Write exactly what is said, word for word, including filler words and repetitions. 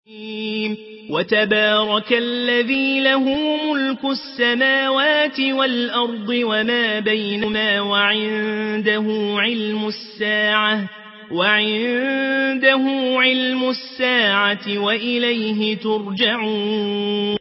وتبارك الذي له ملك السماوات والأرض وما بينهما وعنده علم الساعة وعنده علم الساعة وإليه ترجعون